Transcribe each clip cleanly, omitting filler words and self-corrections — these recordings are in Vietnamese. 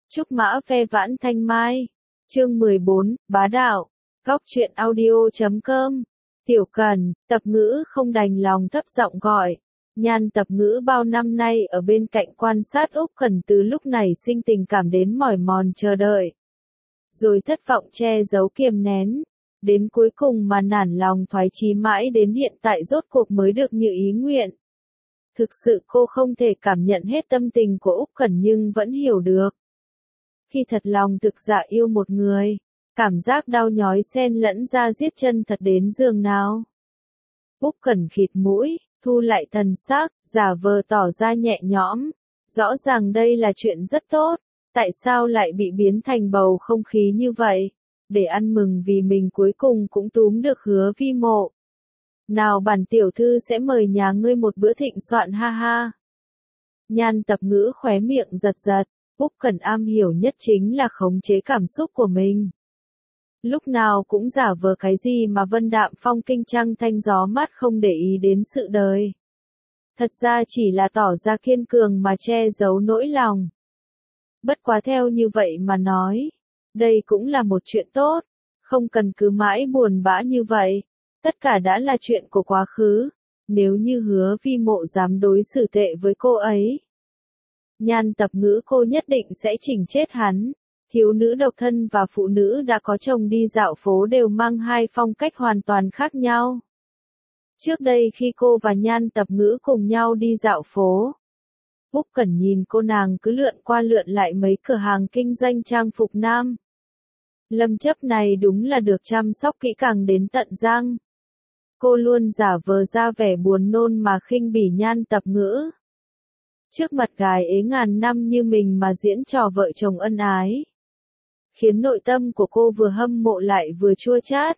Trúc mã ve vãn thanh mai. Chương 14, bá đạo. Góc truyện audio.com. Tiểu Cần, Tập Ngữ không đành lòng thấp giọng gọi. Nhan Tập Ngữ bao năm nay ở bên cạnh quan sát Úc Cần từ lúc này sinh tình cảm đến mỏi mòn chờ đợi. Rồi thất vọng che giấu kiềm nén. Đến cuối cùng mà nản lòng thoái chí mãi đến hiện tại rốt cuộc mới được như ý nguyện. Thực sự cô không thể cảm nhận hết tâm tình của Úc Cần nhưng vẫn hiểu được. Khi thật lòng thực dạ yêu một người, cảm giác đau nhói xen lẫn da diết chân thật đến giường nào. Úc Cần khịt mũi, thu lại thần sắc, giả vờ tỏ ra nhẹ nhõm. Rõ ràng đây là chuyện rất tốt, tại sao lại bị biến thành bầu không khí như vậy? Để ăn mừng vì mình cuối cùng cũng túm được Hứa Vi Mộ. Nào bản tiểu thư sẽ mời nhà ngươi một bữa thịnh soạn ha ha. Nhan Tập Ngữ khóe miệng giật giật, Úc Cần am hiểu nhất chính là khống chế cảm xúc của mình. Lúc nào cũng giả vờ cái gì mà vân đạm phong kinh trăng thanh gió mát không để ý đến sự đời. Thật ra chỉ là tỏ ra kiên cường mà che giấu nỗi lòng. Bất quá theo như vậy mà nói, đây cũng là một chuyện tốt, không cần cứ mãi buồn bã như vậy. Tất cả đã là chuyện của quá khứ, nếu như Hứa Vi Mộ dám đối xử tệ với cô ấy. Nhan Tập Ngữ cô nhất định sẽ chỉnh chết hắn. Thiếu nữ độc thân và phụ nữ đã có chồng đi dạo phố đều mang hai phong cách hoàn toàn khác nhau. Trước đây khi cô và Nhan Tập Ngữ cùng nhau đi dạo phố, Úc Cần nhìn cô nàng cứ lượn qua lượn lại mấy cửa hàng kinh doanh trang phục nam. Lâm Chấp này đúng là được chăm sóc kỹ càng đến tận răng. Cô luôn giả vờ ra vẻ buồn nôn mà khinh bỉ Nhan Tập Ngữ. Trước mặt gái ế ngàn năm như mình mà diễn trò vợ chồng ân ái, khiến nội tâm của cô vừa hâm mộ lại vừa chua chát.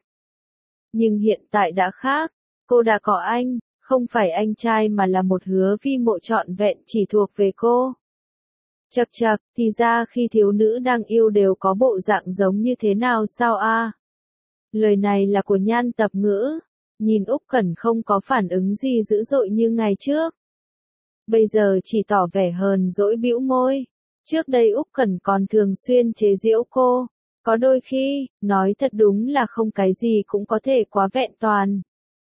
Nhưng hiện tại đã khác, cô đã có anh, không phải anh trai mà là một Hứa Vi Mộ trọn vẹn chỉ thuộc về cô. Chậc chậc, thì ra khi thiếu nữ đang yêu đều có bộ dạng giống như thế nào sao a? Lời này là của Nhan Tập Ngữ, nhìn Úc Cần không có phản ứng gì dữ dội như ngày trước. Bây giờ chỉ tỏ vẻ hờn dỗi bĩu môi. Trước đây Úc Cần còn thường xuyên chế giễu cô. Có đôi khi, nói thật đúng là không cái gì cũng có thể quá vẹn toàn.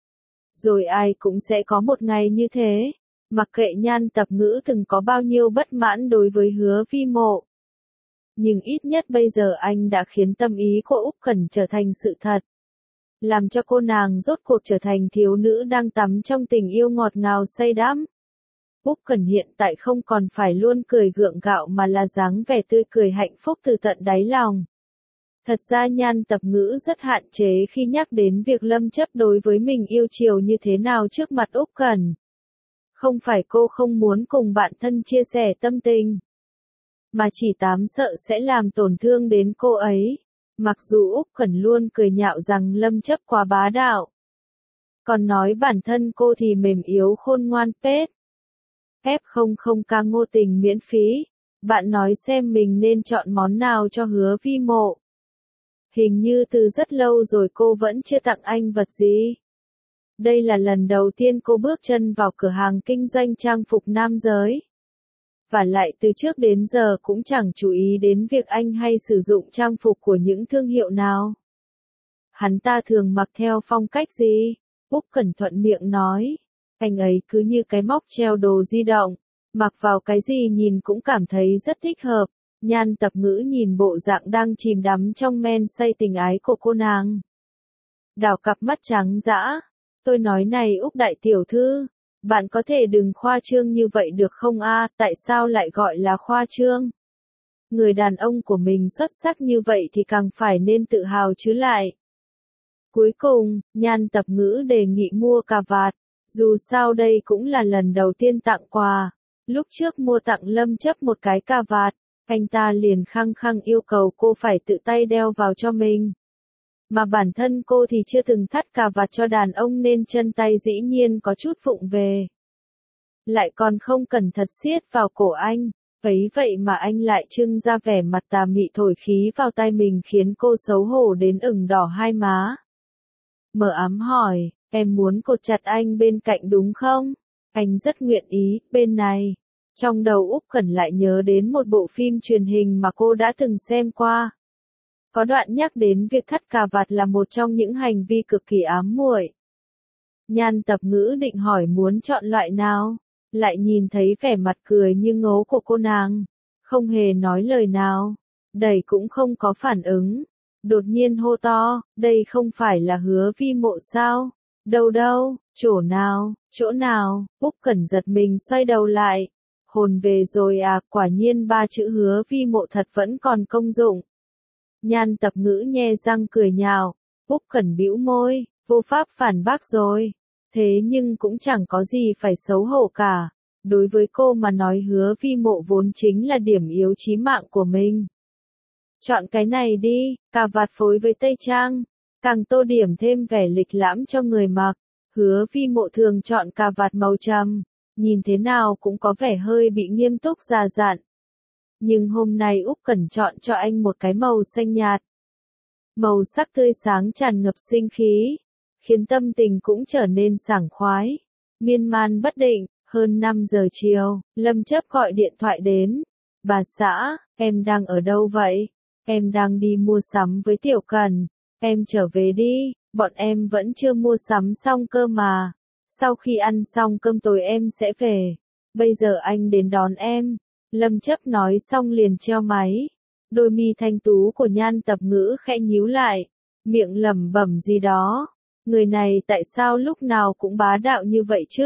Rồi ai cũng sẽ có một ngày như thế. Mặc kệ Nhan Tập Ngữ từng có bao nhiêu bất mãn đối với Hứa Vi Mộ. Nhưng ít nhất bây giờ anh đã khiến tâm ý của Úc Cần trở thành sự thật. Làm cho cô nàng rốt cuộc trở thành thiếu nữ đang tắm trong tình yêu ngọt ngào say đắm. Úc Cần hiện tại không còn phải luôn cười gượng gạo mà là dáng vẻ tươi cười hạnh phúc từ tận đáy lòng. Thật ra Nhan Tập Ngữ rất hạn chế khi nhắc đến việc Lâm Chấp đối với mình yêu chiều như thế nào trước mặt Úc Cần. Không phải cô không muốn cùng bạn thân chia sẻ tâm tình, mà chỉ sợ sẽ làm tổn thương đến cô ấy. Mặc dù Úc Cần luôn cười nhạo rằng Lâm Chấp quá bá đạo, còn nói bản thân cô thì mềm yếu khôn ngoan phết. F00 ca ngô tình miễn phí. Bạn nói xem mình nên chọn món nào cho Hứa Vi Mộ. Hình như từ rất lâu rồi cô vẫn chưa tặng anh vật gì. Đây là lần đầu tiên cô bước chân vào cửa hàng kinh doanh trang phục nam giới. Và lại từ trước đến giờ cũng chẳng chú ý đến việc anh hay sử dụng trang phục của những thương hiệu nào. Hắn ta thường mặc theo phong cách gì? Úc Cần thuận miệng nói. Anh ấy cứ như cái móc treo đồ di động, mặc vào cái gì nhìn cũng cảm thấy rất thích hợp. Nhan Tập Ngữ nhìn bộ dạng đang chìm đắm trong men say tình ái của cô nàng. Đảo cặp mắt trắng dã. Tôi nói này Úc đại tiểu thư, bạn có thể đừng khoa trương như vậy được không a? Tại sao lại gọi là khoa trương? Người đàn ông của mình xuất sắc như vậy thì càng phải nên tự hào chứ lại. Cuối cùng, Nhan Tập Ngữ đề nghị mua cà vạt. Dù sao đây cũng là lần đầu tiên tặng quà. Lúc trước mua tặng Lâm Chấp một cái cà vạt, anh ta liền khăng khăng yêu cầu cô phải tự tay đeo vào cho mình. Mà bản thân cô thì chưa từng thắt cà vạt cho đàn ông nên chân tay dĩ nhiên có chút vụng về. Lại còn không cẩn thận siết vào cổ anh. Ấy vậy mà anh lại trưng ra vẻ mặt tà mị thổi khí vào tai mình khiến cô xấu hổ đến ửng đỏ hai má. Mờ ám hỏi. Em muốn cột chặt anh bên cạnh đúng không? Anh rất nguyện ý, bên này. Trong đầu Úc Cẩn lại nhớ đến một bộ phim truyền hình mà cô đã từng xem qua. Có đoạn nhắc đến việc thắt cà vạt là một trong những hành vi cực kỳ ám muội. Nhan Tập Ngữ định hỏi muốn chọn loại nào, lại nhìn thấy vẻ mặt cười như ngố của cô nàng, không hề nói lời nào, đẩy cũng không có phản ứng. Đột nhiên hô to, đây không phải là Hứa Vi Mộ sao? Đâu đâu, chỗ nào, Úc Cẩn giật mình xoay đầu lại. Hồn về rồi à, quả nhiên ba chữ Hứa Vi Mộ thật vẫn còn công dụng. Nhan Tập Ngữ nhe răng cười nhạo, Úc Cẩn bĩu môi, vô pháp phản bác rồi. Thế nhưng cũng chẳng có gì phải xấu hổ cả. Đối với cô mà nói Hứa Vi Mộ vốn chính là điểm yếu chí mạng của mình. Chọn cái này đi, cà vạt phối với tây trang, càng tô điểm thêm vẻ lịch lãm cho người mặc. Hứa Vi Mộ thường chọn cà vạt màu trầm, nhìn thế nào cũng có vẻ hơi bị nghiêm túc già dặn. Nhưng hôm nay Úc Cẩn chọn cho anh một cái màu xanh nhạt. Màu sắc tươi sáng tràn ngập sinh khí, khiến tâm tình cũng trở nên sảng khoái. Miên man bất định, hơn 5 giờ chiều, Lâm Chấp gọi điện thoại đến. Bà xã, em đang ở đâu vậy? Em đang đi mua sắm với Tiểu Cần. Em trở về đi, bọn em vẫn chưa mua sắm xong cơ mà. Sau khi ăn xong cơm tối em sẽ về. Bây giờ anh đến đón em. Lâm Chấp nói xong liền treo máy. Đôi mi thanh tú của Nhan Tập Ngữ khẽ nhíu lại, miệng lẩm bẩm gì đó. Người này tại sao lúc nào cũng bá đạo như vậy chứ?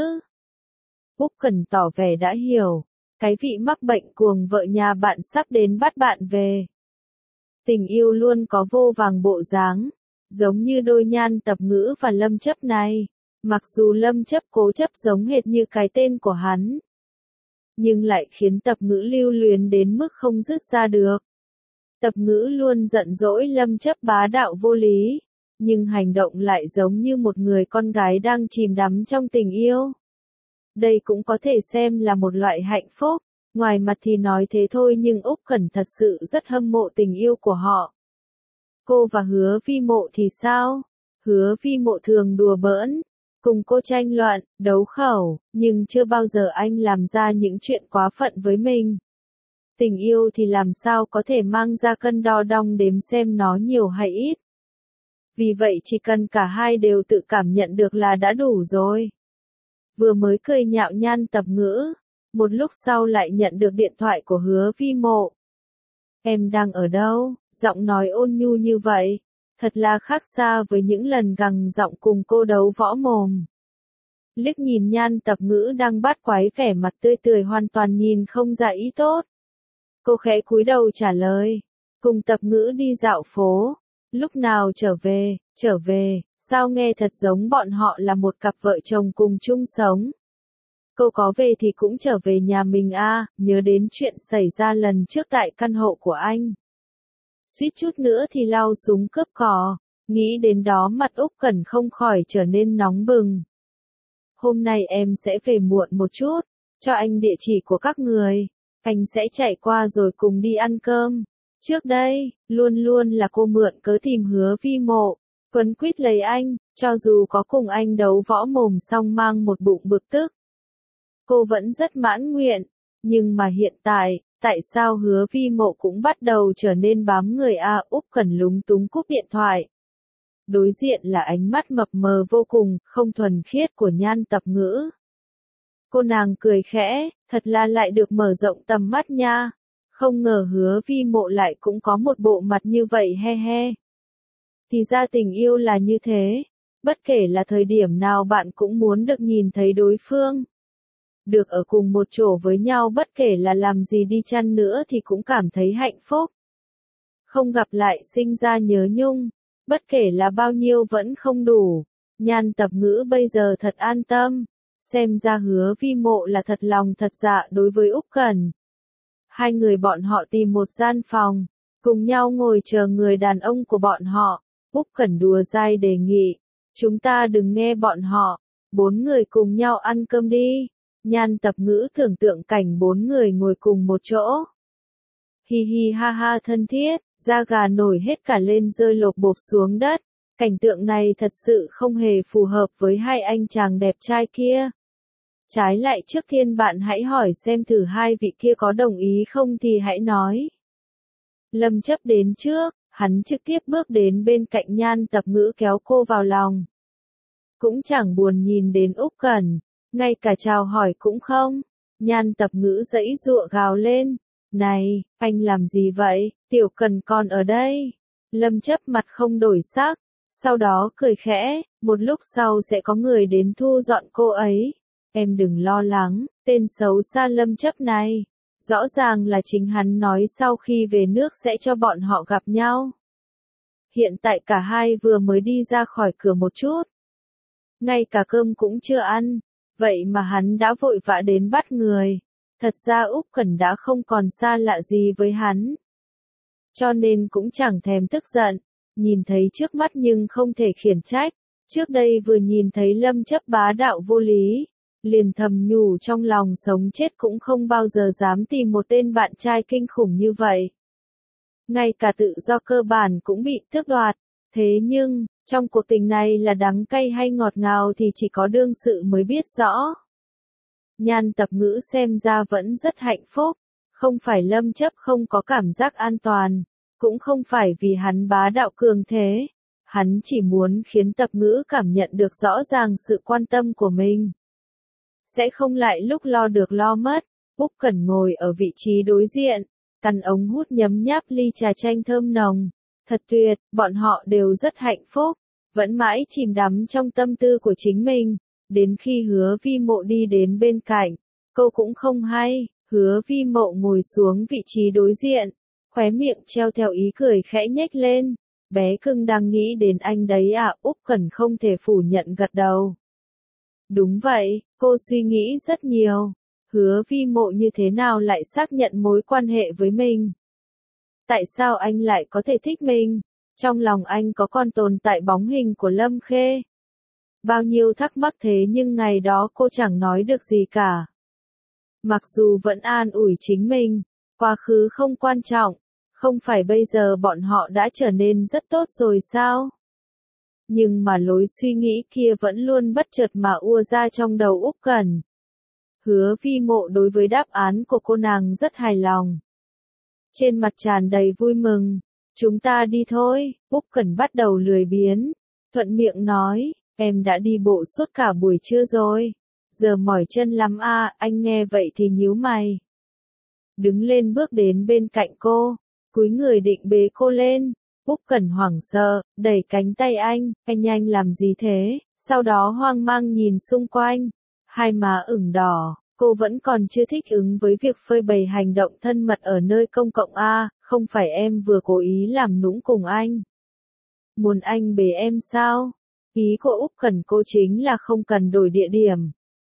Úc Cẩn tỏ vẻ đã hiểu, cái vị mắc bệnh cuồng vợ nhà bạn sắp đến bắt bạn về. Tình yêu luôn có vô vàng bộ dáng, giống như đôi Nhan Tập Ngữ và Lâm Chấp này. Mặc dù Lâm Chấp cố chấp giống hệt như cái tên của hắn, nhưng lại khiến Tập Ngữ lưu luyến đến mức không dứt ra được. Tập Ngữ luôn giận dỗi Lâm Chấp bá đạo vô lý, nhưng hành động lại giống như một người con gái đang chìm đắm trong tình yêu. Đây cũng có thể xem là một loại hạnh phúc, ngoài mặt thì nói thế thôi nhưng Úc Cẩn thật sự rất hâm mộ tình yêu của họ. Cô và Hứa Vi Mộ thì sao? Hứa Vi Mộ thường đùa bỡn, cùng cô tranh luận, đấu khẩu, nhưng chưa bao giờ anh làm ra những chuyện quá phận với mình. Tình yêu thì làm sao có thể mang ra cân đo đong đếm xem nó nhiều hay ít. Vì vậy chỉ cần cả hai đều tự cảm nhận được là đã đủ rồi. Vừa mới cười nhạo Nhan Tập Ngữ, một lúc sau lại nhận được điện thoại của Hứa Vi Mộ. Em đang ở đâu? Giọng nói ôn nhu như vậy, thật là khác xa với những lần gằn giọng cùng cô đấu võ mồm. Liếc nhìn Nhan Tập Ngữ đang bắt quái vẻ mặt tươi tươi hoàn toàn nhìn không ra ý tốt. Cô khẽ cúi đầu trả lời, cùng Tập Ngữ đi dạo phố. Lúc nào trở về, sao nghe thật giống bọn họ là một cặp vợ chồng cùng chung sống. Cô có về thì cũng trở về nhà mình à, nhớ đến chuyện xảy ra lần trước tại căn hộ của anh. Suýt chút nữa thì lao súng cướp cò, nghĩ đến đó mặt Úc Cẩn không khỏi trở nên nóng bừng. Hôm nay em sẽ về muộn một chút, cho anh địa chỉ của các người, anh sẽ chạy qua rồi cùng đi ăn cơm. Trước đây, luôn luôn là cô mượn cớ tìm Hứa Vi Mộ, quấn quýt lấy anh, cho dù có cùng anh đấu võ mồm xong mang một bụng bực tức. Cô vẫn rất mãn nguyện, nhưng mà hiện tại, tại sao Hứa Vi Mộ cũng bắt đầu trở nên bám người a? Úc Cẩn lúng túng cúp điện thoại. Đối diện là ánh mắt mập mờ vô cùng, không thuần khiết của Nhan Tập Ngữ. Cô nàng cười khẽ, thật là lại được mở rộng tầm mắt nha. Không ngờ Hứa Vi Mộ lại cũng có một bộ mặt như vậy he he. Thì ra tình yêu là như thế, bất kể là thời điểm nào bạn cũng muốn được nhìn thấy đối phương. Được ở cùng một chỗ với nhau bất kể là làm gì đi chăng nữa thì cũng cảm thấy hạnh phúc. Không gặp lại sinh ra nhớ nhung, bất kể là bao nhiêu vẫn không đủ. Nhan Tập Ngữ bây giờ thật an tâm, xem ra Hứa Vi Mộ là thật lòng thật dạ đối với Úc Cẩn. Hai người bọn họ tìm một gian phòng, cùng nhau ngồi chờ người đàn ông của bọn họ. Úc Cẩn đùa dai đề nghị, chúng ta đừng nghe bọn họ, 4 người cùng nhau ăn cơm đi. Nhan Tập Ngữ tưởng tượng cảnh 4 người ngồi cùng một chỗ. Hi hi ha ha thân thiết, da gà nổi hết cả lên rơi lộp bộp xuống đất. Cảnh tượng này thật sự không hề phù hợp với hai anh chàng đẹp trai kia. Trái lại trước tiên bạn hãy hỏi xem thử hai vị kia có đồng ý không thì hãy nói. Lâm Chấp đến trước, hắn trực tiếp bước đến bên cạnh Nhan Tập Ngữ kéo cô vào lòng. Cũng chẳng buồn nhìn đến Úc Cẩn, ngay cả chào hỏi cũng không. Nhan Tập Ngữ giãy giụa gào lên, này, anh làm gì vậy, Tiểu Cần còn ở đây. Lâm Chấp mặt không đổi sắc, sau đó cười khẽ, một lúc sau sẽ có người đến thu dọn cô ấy. Em đừng lo lắng, tên xấu xa Lâm Chấp này. Rõ ràng là chính hắn nói sau khi về nước sẽ cho bọn họ gặp nhau. Hiện tại cả hai vừa mới đi ra khỏi cửa một chút. Ngay cả cơm cũng chưa ăn, vậy mà hắn đã vội vã đến bắt người. Thật ra Úc Cẩn đã không còn xa lạ gì với hắn. Cho nên cũng chẳng thèm tức giận, nhìn thấy trước mắt nhưng không thể khiển trách. Trước đây vừa nhìn thấy Lâm Chấp bá đạo vô lý, liền thầm nhủ trong lòng sống chết cũng không bao giờ dám tìm một tên bạn trai kinh khủng như vậy. Ngay cả tự do cơ bản cũng bị tước đoạt. Thế nhưng, trong cuộc tình này là đắng cay hay ngọt ngào thì chỉ có đương sự mới biết rõ. Nhan Tập Ngữ xem ra vẫn rất hạnh phúc, không phải Lâm Chấp không có cảm giác an toàn, cũng không phải vì hắn bá đạo cường thế, hắn chỉ muốn khiến Tập Ngữ cảm nhận được rõ ràng sự quan tâm của mình. Sẽ không lại lúc lo được lo mất. Úc Cẩn ngồi ở vị trí đối diện, căn ống hút nhấm nháp ly trà chanh thơm nồng. Thật tuyệt, bọn họ đều rất hạnh phúc, vẫn mãi chìm đắm trong tâm tư của chính mình. Đến khi Hứa Vi Mộ đi đến bên cạnh, cô cũng không hay. Hứa Vi Mộ ngồi xuống vị trí đối diện, khóe miệng treo theo ý cười khẽ nhếch lên. Bé cưng đang nghĩ đến anh đấy à? Úc Cẩn không thể phủ nhận gật đầu. Đúng vậy, cô suy nghĩ rất nhiều. Hứa Vi Mộ như thế nào lại xác nhận mối quan hệ với mình? Tại sao anh lại có thể thích mình? Trong lòng anh có còn tồn tại bóng hình của Lâm Khê? Bao nhiêu thắc mắc thế nhưng ngày đó cô chẳng nói được gì cả. Mặc dù vẫn an ủi chính mình, quá khứ không quan trọng, không phải bây giờ bọn họ đã trở nên rất tốt rồi sao? Nhưng mà lối suy nghĩ kia vẫn luôn bất chợt mà ùa ra trong đầu Úc Cẩn. Hứa Vi Mộ đối với đáp án của cô nàng rất hài lòng. Trên mặt tràn đầy vui mừng. Chúng ta đi thôi. Úc Cẩn bắt đầu lười biếng, thuận miệng nói, em đã đi bộ suốt cả buổi trưa rồi. Giờ mỏi chân lắm à, anh nghe vậy thì nhíu mày. Đứng lên bước đến bên cạnh cô, cúi người định bế cô lên. Úc Cẩn hoảng sợ, đẩy cánh tay anh nhanh làm gì thế? Sau đó hoang mang nhìn xung quanh, hai má ửng đỏ. Cô vẫn còn chưa thích ứng với việc phơi bày hành động thân mật ở nơi công cộng à, không phải em vừa cố ý làm nũng cùng anh. Muốn anh bế em sao? Ý của Úc Cẩn cô chính là không cần đổi địa điểm.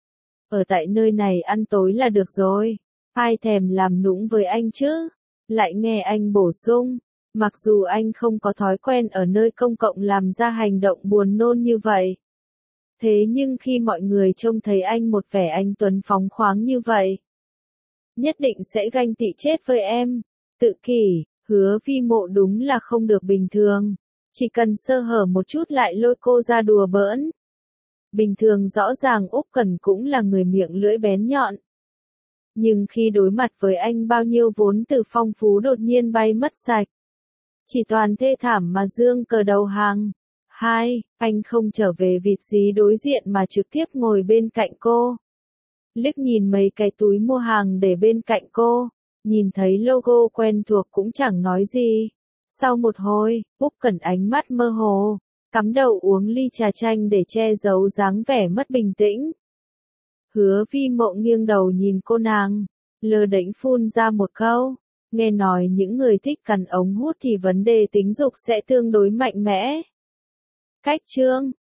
Ở tại nơi này ăn tối là được rồi, ai thèm làm nũng với anh chứ? Lại nghe anh bổ sung, mặc dù anh không có thói quen ở nơi công cộng làm ra hành động buồn nôn như vậy. Thế nhưng khi mọi người trông thấy anh một vẻ anh tuấn phóng khoáng như vậy, nhất định sẽ ganh tị chết với em. Tự kỷ, Hứa Vi Mộ đúng là không được bình thường. Chỉ cần sơ hở một chút lại lôi cô ra đùa bỡn. Bình thường rõ ràng Úc Cẩn cũng là người miệng lưỡi bén nhọn. Nhưng khi đối mặt với anh bao nhiêu vốn từ phong phú đột nhiên bay mất sạch. Chỉ toàn thê thảm mà dương cờ đầu hàng. Hai, anh không trở về vịt dí đối diện mà trực tiếp ngồi bên cạnh cô. Liếc nhìn mấy cái túi mua hàng để bên cạnh cô, nhìn thấy logo quen thuộc cũng chẳng nói gì. Sau một hồi, Úc Cẩn ánh mắt mơ hồ, cắm đầu uống ly trà chanh để che giấu dáng vẻ mất bình tĩnh. Hứa Vi Mộ nghiêng đầu nhìn cô nàng, lơ đễnh phun ra một câu, nghe nói những người thích cắn ống hút thì vấn đề tính dục sẽ tương đối mạnh mẽ. Cách chương